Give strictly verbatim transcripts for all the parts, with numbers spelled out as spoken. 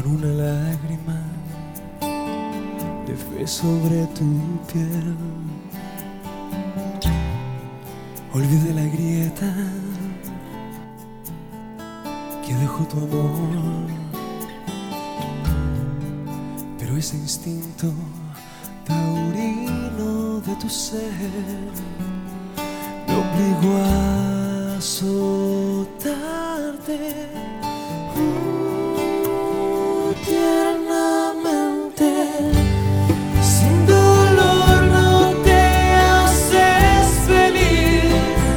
con una lágrima de fe sobre tu piel. Olvidé la grieta que dejó tu amor, pero ese instinto taurino de tu ser me obligó a azotarte uh, tiernamente. Sin dolor no te haces feliz,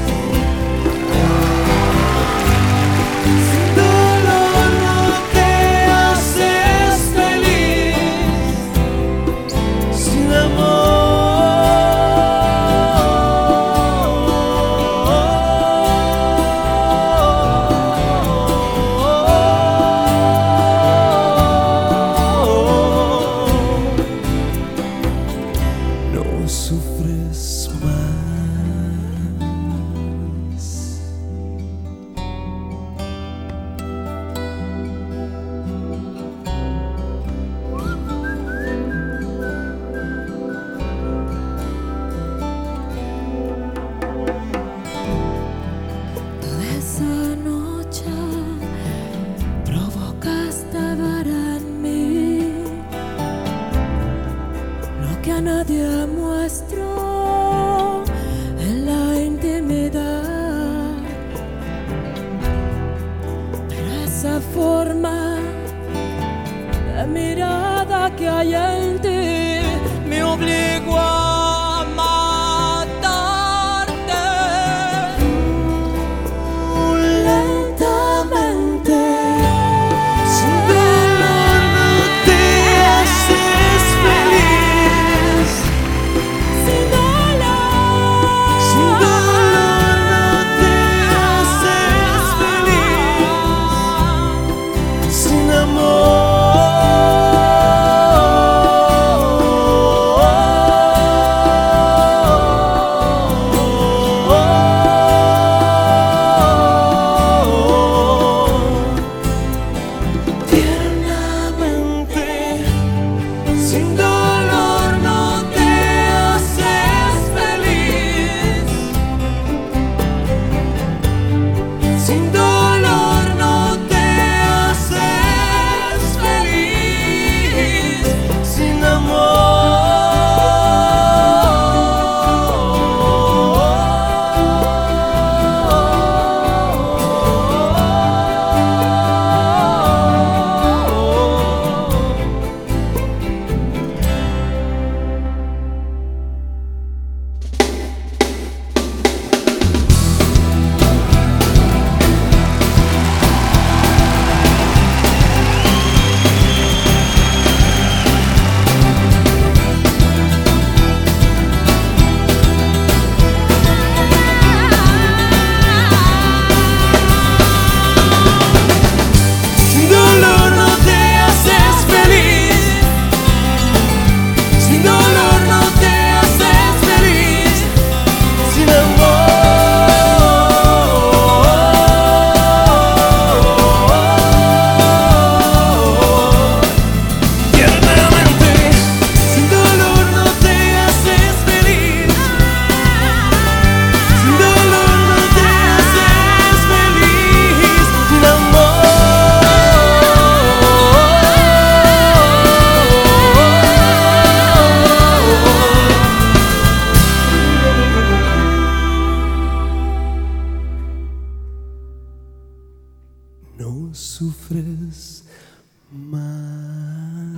sin dolor no te haces feliz, sin amor. Sufres más. Toda esa noche provocaste ver en mí lo que a nadie muestro en la intimidad, pero esa forma de mirada que hay en ti me obligó a matarte uh, lentamente. Sin dolor no te haces feliz, Sin dolor, sin dolor no te haces feliz, sin amor. Tiernamente, sin dolor no te haces feliz, sin dolor no te haces feliz, sin amor. Sin dolor no te haces feliz, sin dolor no te haces feliz, sin amor. Tiernamente, sin dolor no te haces feliz, sin dolor no te haces feliz, sin amor. No sufres más.